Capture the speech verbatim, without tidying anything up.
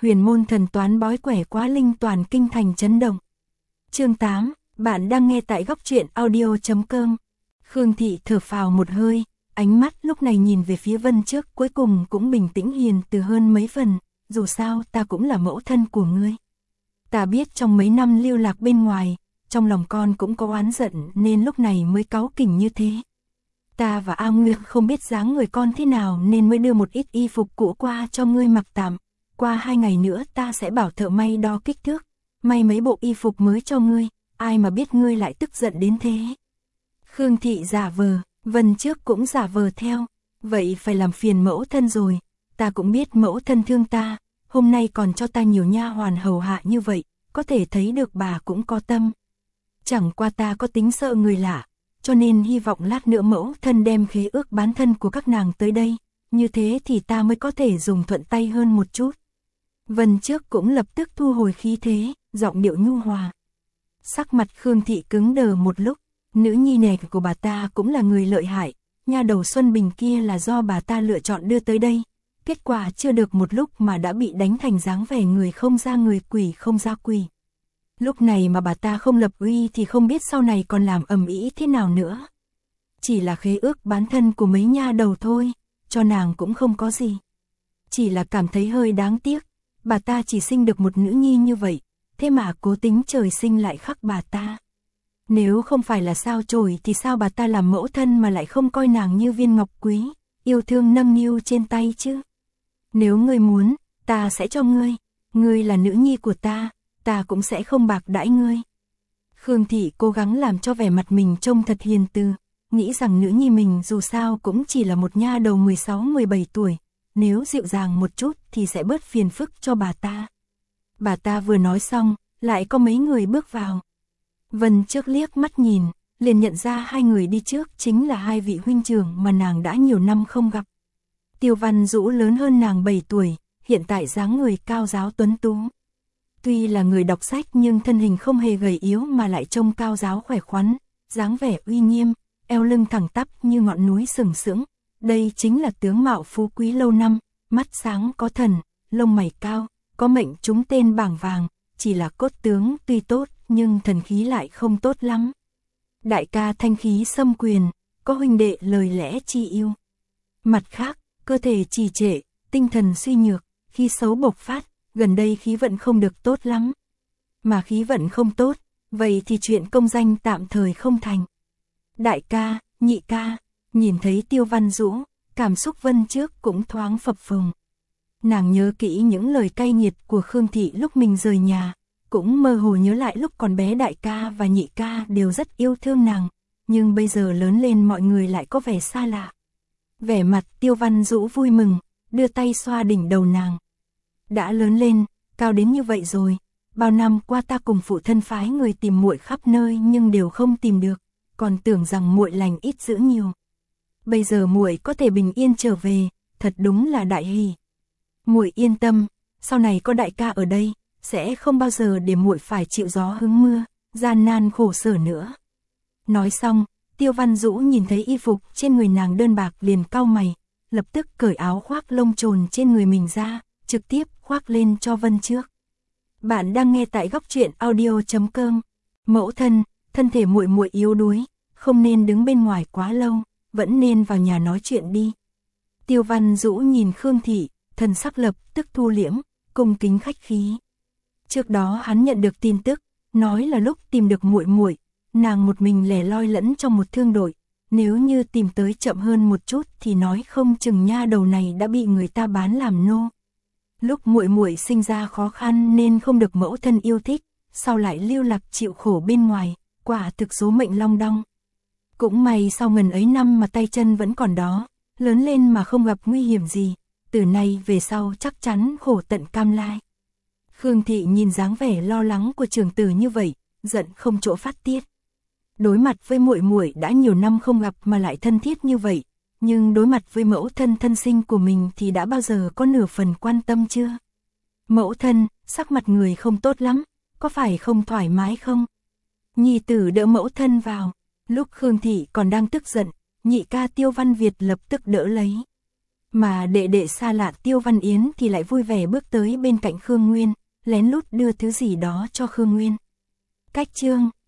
huyền môn thần toán bói quẻ quá linh toàn kinh thành chấn động. Chương tám, bạn đang nghe tại góc truyện audio chấm com. Khương Thị thở phào một hơi, ánh mắt lúc này nhìn về phía Vân Trước cuối cùng cũng bình tĩnh hiền từ hơn mấy phần, dù sao ta cũng là mẫu thân của ngươi. Ta biết trong mấy năm lưu lạc bên ngoài, trong lòng con cũng có oán giận nên lúc này mới cáu kỉnh như thế. Ta và A Nguyên không biết dáng người con thế nào nên mới đưa một ít y phục cũ qua cho ngươi mặc tạm. Qua hai ngày nữa ta sẽ bảo thợ may đo kích thước, may mấy bộ y phục mới cho ngươi, ai mà biết ngươi lại tức giận đến thế. Khương Thị giả vờ, Vân Trước cũng giả vờ theo, vậy phải làm phiền mẫu thân rồi, ta cũng biết mẫu thân thương ta, hôm nay còn cho ta nhiều nha hoàn hầu hạ như vậy, có thể thấy được bà cũng có tâm. Chẳng qua ta có tính sợ người lạ, cho nên hy vọng lát nữa mẫu thân đem khế ước bán thân của các nàng tới đây, như thế thì ta mới có thể dùng thuận tay hơn một chút. Vân Trước cũng lập tức thu hồi khí thế, giọng điệu nhu hòa. Sắc mặt Khương Thị cứng đờ một lúc, nữ nhi này của bà ta cũng là người lợi hại, nha đầu Xuân Bình kia là do bà ta lựa chọn đưa tới đây, kết quả chưa được một lúc mà đã bị đánh thành dáng vẻ người không ra người quỷ không ra quỷ. Lúc này mà bà ta không lập uy thì không biết sau này còn làm ầm ĩ thế nào nữa. Chỉ là khế ước bán thân của mấy nha đầu thôi, cho nàng cũng không có gì. Chỉ là cảm thấy hơi đáng tiếc, bà ta chỉ sinh được một nữ nhi như vậy, thế mà cố tính trời sinh lại khắc bà ta. Nếu không phải là sao chổi thì sao bà ta làm mẫu thân mà lại không coi nàng như viên ngọc quý, yêu thương nâng niu trên tay chứ. Nếu ngươi muốn, ta sẽ cho ngươi, ngươi là nữ nhi của ta, ta cũng sẽ không bạc đãi ngươi. Khương Thị cố gắng làm cho vẻ mặt mình trông thật hiền từ, nghĩ rằng nữ nhi mình dù sao cũng chỉ là một nha đầu mười sáu mười bảy tuổi, nếu dịu dàng một chút thì sẽ bớt phiền phức cho bà ta. Bà ta vừa nói xong, lại có mấy người bước vào. Vân Trước liếc mắt nhìn, liền nhận ra hai người đi trước chính là hai vị huynh trưởng mà nàng đã nhiều năm không gặp. Tiêu Văn Dũ lớn hơn nàng bảy tuổi, hiện tại dáng người cao ráo tuấn tú. Tuy là người đọc sách nhưng thân hình không hề gầy yếu mà lại trông cao ráo khỏe khoắn, dáng vẻ uy nghiêm, eo lưng thẳng tắp như ngọn núi sừng sững. Đây chính là tướng mạo phú quý lâu năm, mắt sáng có thần, lông mày cao, có mệnh trúng tên bảng vàng, chỉ là cốt tướng tuy tốt nhưng thần khí lại không tốt lắm. Đại ca thanh khí xâm quyền, có huynh đệ lời lẽ chi yêu. Mặt khác, cơ thể trì trệ, tinh thần suy nhược, khi xấu bộc phát, gần đây khí vận không được tốt lắm. Mà khí vận không tốt, vậy thì chuyện công danh tạm thời không thành. Đại ca, nhị ca, nhìn thấy Tiêu Văn Dũ, cảm xúc Vân Trước cũng thoáng phập phồng. Nàng nhớ kỹ những lời cay nghiệt của Khương Thị lúc mình rời nhà, cũng mơ hồ nhớ lại lúc còn bé đại ca và nhị ca đều rất yêu thương nàng, nhưng bây giờ lớn lên mọi người lại có vẻ xa lạ. Vẻ mặt Tiêu Văn Dũ vui mừng, đưa tay xoa đỉnh đầu nàng. Đã lớn lên, cao đến như vậy rồi, bao năm qua ta cùng phụ thân phái người tìm muội khắp nơi nhưng đều không tìm được, còn tưởng rằng muội lành ít dữ nhiều. Bây giờ muội có thể bình yên trở về, thật đúng là đại hỷ. Muội yên tâm, sau này có đại ca ở đây, sẽ không bao giờ để muội phải chịu gió hứng mưa, gian nan khổ sở nữa. Nói xong, Tiêu Văn Dũ nhìn thấy y phục trên người nàng đơn bạc liền cau mày, lập tức cởi áo khoác lông trồn trên người mình ra, trực tiếp khoác lên cho Vân Trước. Bạn đang nghe tại góc truyện audio chấm com. Mẫu thân, thân thể muội muội yếu đuối, không nên đứng bên ngoài quá lâu, vẫn nên vào nhà nói chuyện đi. Tiêu Văn Dũ nhìn Khương Thị, thần sắc lập tức thu liễm, cung kính khách khí. Trước đó hắn nhận được tin tức, nói là lúc tìm được muội muội, nàng một mình lẻ loi lẫn trong một thương đội, nếu như tìm tới chậm hơn một chút thì nói không chừng nha đầu này đã bị người ta bán làm nô. Lúc muội muội sinh ra khó khăn nên không được mẫu thân yêu thích, sau lại lưu lạc chịu khổ bên ngoài, quả thực số mệnh long đong. Cũng may sau ngần ấy năm mà tay chân vẫn còn đó, lớn lên mà không gặp nguy hiểm gì, từ nay về sau chắc chắn khổ tận cam lai. Khương Thị nhìn dáng vẻ lo lắng của trưởng tử như vậy, giận không chỗ phát tiết. Đối mặt với muội muội đã nhiều năm không gặp mà lại thân thiết như vậy, nhưng đối mặt với mẫu thân thân sinh của mình thì đã bao giờ có nửa phần quan tâm chưa? Mẫu thân, sắc mặt người không tốt lắm, có phải không thoải mái không? Nhi tử đỡ mẫu thân vào, lúc Khương Thị còn đang tức giận, nhị ca Tiêu Văn Việt lập tức đỡ lấy. Mà đệ đệ xa lạ Tiêu Văn Yến thì lại vui vẻ bước tới bên cạnh Khương Nguyên, lén lút đưa thứ gì đó cho Khương Nguyên. Cách chương